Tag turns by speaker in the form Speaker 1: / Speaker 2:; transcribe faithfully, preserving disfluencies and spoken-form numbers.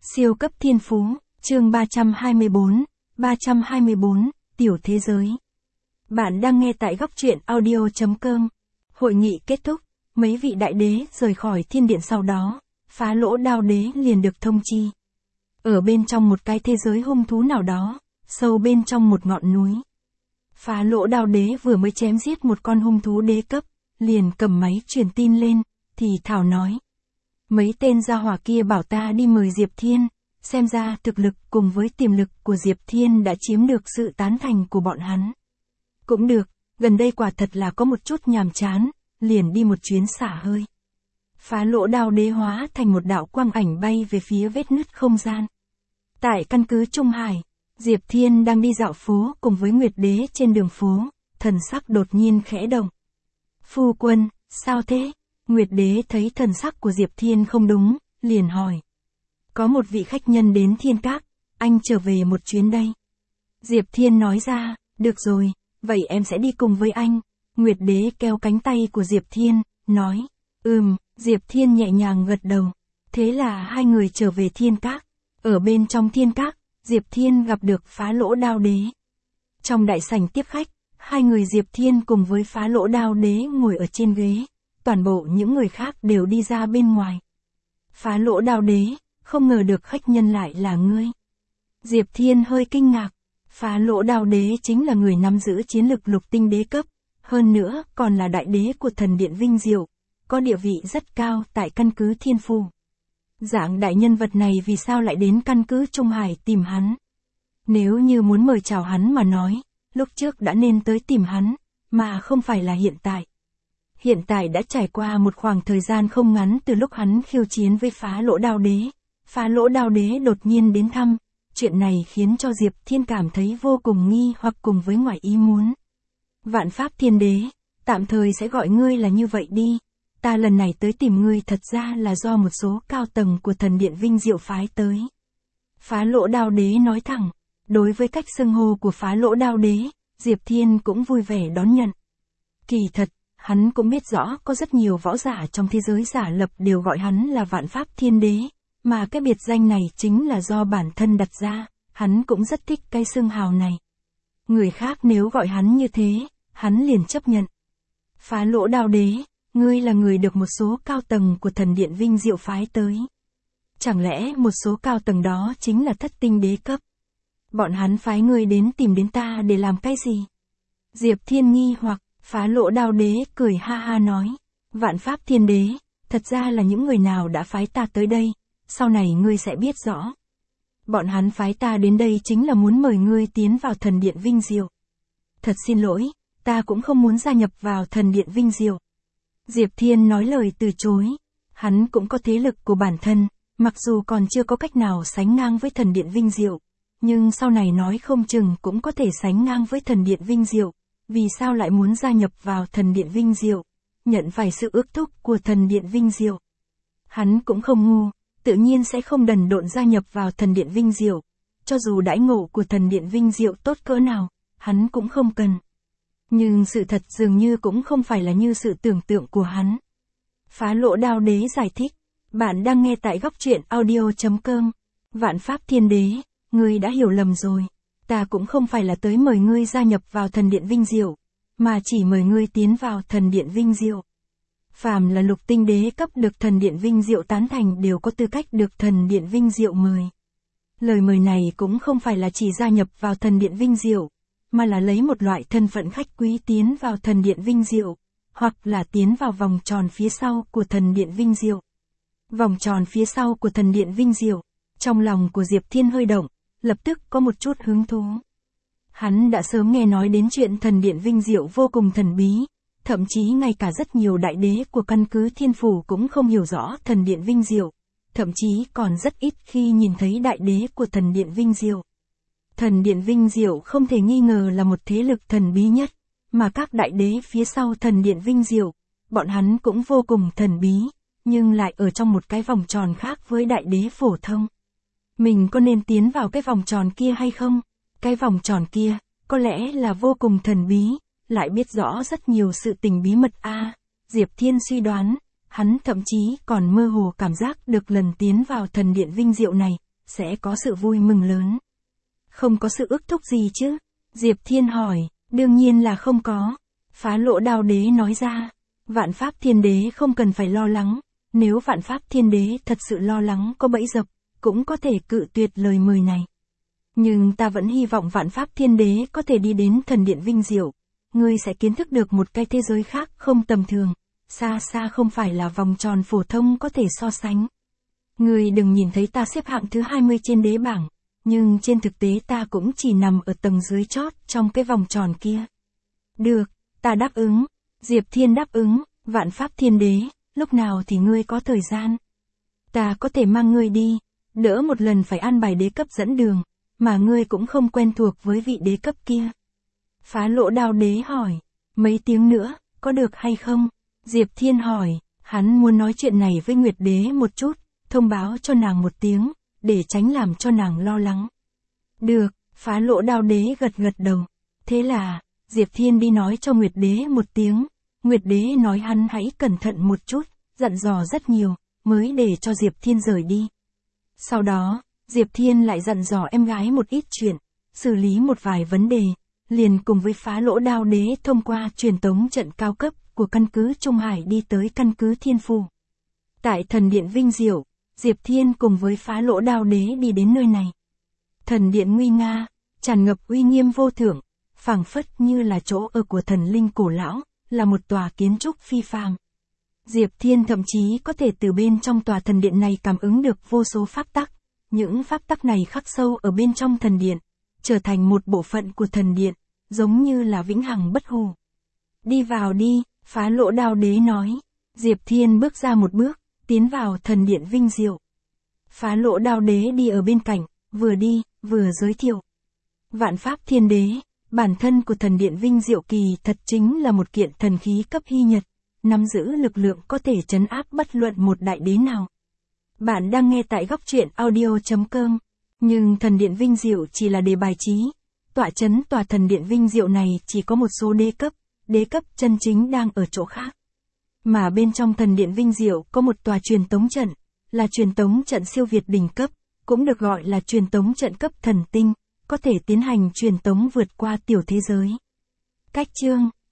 Speaker 1: Siêu cấp thiên phú, chương ba trăm hai mươi bốn, ba trăm hai mươi bốn, tiểu thế giới. Bạn đang nghe tại góc truyện audio chấm com. Hội nghị kết thúc, mấy vị đại đế rời khỏi thiên điện sau đó, Phá Lỗ Đao Đế liền được thông chi. Ở bên trong một cái thế giới hung thú nào đó, sâu bên trong một ngọn núi. Phá Lỗ Đao Đế vừa mới chém giết một con hung thú đế cấp, liền cầm máy truyền tin lên, thì thảo nói. Mấy tên gia hỏa kia bảo ta đi mời Diệp Thiên, xem ra thực lực cùng với tiềm lực của Diệp Thiên đã chiếm được sự tán thành của bọn hắn. Cũng được, gần đây quả thật là có một chút nhàm chán, liền đi một chuyến xả hơi. Phá Lỗ Đao Đế hóa thành một đạo quang ảnh bay về phía vết nứt không gian. Tại căn cứ Trung Hải, Diệp Thiên đang đi dạo phố cùng với Nguyệt Đế trên đường phố, thần sắc đột nhiên khẽ động. Phu quân, sao thế? Nguyệt Đế thấy thần sắc của Diệp Thiên không đúng, liền hỏi. Có một vị khách nhân đến Thiên Các, anh trở về một chuyến đây. Diệp Thiên nói ra, được rồi, vậy em sẽ đi cùng với anh. Nguyệt Đế kéo cánh tay của Diệp Thiên, nói, ừm, Diệp Thiên nhẹ nhàng gật đầu. Thế là hai người trở về Thiên Các. Ở bên trong Thiên Các, Diệp Thiên gặp được Phá Lỗ Đao Đế. Trong đại sảnh tiếp khách, hai người Diệp Thiên cùng với Phá Lỗ Đao Đế ngồi ở trên ghế. Toàn bộ những người khác đều đi ra bên ngoài. Phá Lỗ Đao Đế, không ngờ được khách nhân lại là ngươi. Diệp Thiên hơi kinh ngạc. Phá Lỗ Đao Đế chính là người nắm giữ chiến lực lục tinh đế cấp, hơn nữa còn là đại đế của thần điện Vinh Diệu, có địa vị rất cao tại căn cứ Thiên Phù. Dạng đại nhân vật này vì sao lại đến căn cứ Trung Hải tìm hắn? Nếu như muốn mời chào hắn mà nói, lúc trước đã nên tới tìm hắn, mà không phải là hiện tại. Hiện tại đã trải qua một khoảng thời gian không ngắn từ lúc hắn khiêu chiến với Phá Lỗ Đao Đế. Phá Lỗ Đao Đế đột nhiên đến thăm, chuyện này khiến cho Diệp Thiên cảm thấy vô cùng nghi hoặc cùng với ngoài ý muốn. Vạn Pháp Thiên Đế, tạm thời sẽ gọi ngươi là như vậy đi. Ta lần này tới tìm ngươi thật ra là do một số cao tầng của thần điện Vinh Diệu phái tới. Phá Lỗ Đao Đế nói thẳng, đối với cách xưng hô của Phá Lỗ Đao Đế, Diệp Thiên cũng vui vẻ đón nhận. Kỳ thật, hắn cũng biết rõ có rất nhiều võ giả trong thế giới giả lập đều gọi hắn là Vạn Pháp Thiên Đế, mà cái biệt danh này chính là do bản thân đặt ra, hắn cũng rất thích cái xưng hào này. Người khác nếu gọi hắn như thế, hắn liền chấp nhận. Phá Lỗ Đao Đế, ngươi là người được một số cao tầng của thần điện Vinh Diệu phái tới. Chẳng lẽ một số cao tầng đó chính là thất tinh đế cấp? Bọn hắn phái ngươi đến tìm đến ta để làm cái gì? Diệp Thiên nghi hoặc. Phá Lỗ Đao Đế cười ha ha nói, Vạn Pháp Thiên Đế, thật ra là những người nào đã phái ta tới đây, sau này ngươi sẽ biết rõ. Bọn hắn phái ta đến đây chính là muốn mời ngươi tiến vào thần điện Vinh Diệu. Thật xin lỗi, ta cũng không muốn gia nhập vào thần điện Vinh Diệu. Diệp Thiên nói lời từ chối, hắn cũng có thế lực của bản thân, mặc dù còn chưa có cách nào sánh ngang với thần điện Vinh Diệu, nhưng sau này nói không chừng cũng có thể sánh ngang với thần điện Vinh Diệu. Vì sao lại muốn gia nhập vào thần điện Vinh Diệu, nhận phải sự ước thúc của thần điện Vinh Diệu? Hắn cũng không ngu, tự nhiên sẽ không đần độn gia nhập vào thần điện Vinh Diệu, cho dù đãi ngộ của thần điện Vinh Diệu tốt cỡ nào, hắn cũng không cần. Nhưng sự thật dường như cũng không phải là như sự tưởng tượng của hắn. Phá Lỗ Đao Đế giải thích, bạn đang nghe tại góc truyện audio chấm com. Vạn Pháp Thiên Đế, ngươi đã hiểu lầm rồi. Ta cũng không phải là tới mời ngươi gia nhập vào thần điện Vinh Diệu, mà chỉ mời ngươi tiến vào thần điện Vinh Diệu. Phàm là lục tinh đế cấp được thần điện Vinh Diệu tán thành đều có tư cách được thần điện Vinh Diệu mời. Lời mời này cũng không phải là chỉ gia nhập vào thần điện Vinh Diệu, mà là lấy một loại thân phận khách quý tiến vào thần điện Vinh Diệu, hoặc là tiến vào vòng tròn phía sau của thần điện Vinh Diệu. Vòng tròn phía sau của thần điện Vinh Diệu, trong lòng của Diệp Thiên hơi động. Lập tức có một chút hứng thú. Hắn đã sớm nghe nói đến chuyện thần điện Vinh Diệu vô cùng thần bí, thậm chí ngay cả rất nhiều đại đế của căn cứ Thiên Phủ cũng không hiểu rõ thần điện Vinh Diệu, thậm chí còn rất ít khi nhìn thấy đại đế của thần điện Vinh Diệu. Thần điện Vinh Diệu không thể nghi ngờ là một thế lực thần bí nhất, mà các đại đế phía sau thần điện Vinh Diệu, bọn hắn cũng vô cùng thần bí, nhưng lại ở trong một cái vòng tròn khác với đại đế phổ thông. Mình có nên tiến vào cái vòng tròn kia hay không? Cái vòng tròn kia, có lẽ là vô cùng thần bí, lại biết rõ rất nhiều sự tình bí mật a. À, Diệp Thiên suy đoán, hắn thậm chí còn mơ hồ cảm giác được lần tiến vào thần điện Vinh Diệu này, sẽ có sự vui mừng lớn. Không có sự ước thúc gì chứ? Diệp Thiên hỏi, đương nhiên là không có. Phá Lỗ Đao Đế nói ra, Vạn Pháp Thiên Đế không cần phải lo lắng, nếu Vạn Pháp Thiên Đế thật sự lo lắng có bẫy dập, cũng có thể cự tuyệt lời mời này. Nhưng ta vẫn hy vọng Vạn Pháp Thiên Đế có thể đi đến thần điện vinh diệu, ngươi sẽ kiến thức được một cái thế giới khác không tầm thường, xa xa không phải là vòng tròn phổ thông có thể so sánh. Ngươi đừng nhìn thấy ta xếp hạng thứ hai mươi trên đế bảng, nhưng trên thực tế ta cũng chỉ nằm ở tầng dưới chót trong cái vòng tròn kia. Được, ta đáp ứng. Diệp Thiên đáp ứng, Vạn Pháp Thiên Đế, lúc nào thì ngươi có thời gian? Ta có thể mang ngươi đi, đỡ một lần phải an bài đế cấp dẫn đường, mà ngươi cũng không quen thuộc với vị đế cấp kia. Phá Lỗ Đao Đế hỏi, mấy tiếng nữa, có được hay không? Diệp Thiên hỏi, hắn muốn nói chuyện này với Nguyệt Đế một chút, thông báo cho nàng một tiếng, để tránh làm cho nàng lo lắng. Được, Phá Lỗ Đao Đế gật gật đầu. Thế là, Diệp Thiên đi nói cho Nguyệt Đế một tiếng, Nguyệt Đế nói hắn hãy cẩn thận một chút, dặn dò rất nhiều, mới để cho Diệp Thiên rời đi. Sau đó, Diệp Thiên lại dặn dò em gái một ít chuyện, xử lý một vài vấn đề, liền cùng với Phá Lỗ Đao Đế thông qua truyền tống trận cao cấp của căn cứ Trung Hải đi tới căn cứ Thiên Phù. Tại thần điện vinh diệu, Diệp Thiên cùng với Phá Lỗ Đao Đế đi đến nơi này. Thần điện nguy nga, tràn ngập uy nghiêm vô thượng, phảng phất như là chỗ ở của thần linh cổ lão, là một tòa kiến trúc phi phàm. Diệp Thiên thậm chí có thể từ bên trong tòa thần điện này cảm ứng được vô số pháp tắc, những pháp tắc này khắc sâu ở bên trong thần điện, trở thành một bộ phận của thần điện, giống như là vĩnh hằng bất hủ. Đi vào đi, Phá Lỗ Đao Đế nói. Diệp Thiên bước ra một bước, tiến vào thần điện vinh diệu. Phá Lỗ Đao Đế đi ở bên cạnh, vừa đi, vừa giới thiệu. Vạn Pháp Thiên Đế, bản thân của thần điện vinh diệu kỳ thật chính là một kiện thần khí cấp hy nhật, nắm giữ lực lượng có thể trấn áp bất luận một đại đế nào. Bạn đang nghe tại góc truyện audio chấm com, nhưng thần điện vinh diệu chỉ là đề bài trí, tọa trấn tòa thần điện vinh diệu này chỉ có một số đế cấp, đế cấp chân chính đang ở chỗ khác. Mà bên trong thần điện vinh diệu có một tòa truyền tống trận, là truyền tống trận siêu việt đỉnh cấp, cũng được gọi là truyền tống trận cấp thần tinh, có thể tiến hành truyền tống vượt qua tiểu thế giới. Cách chương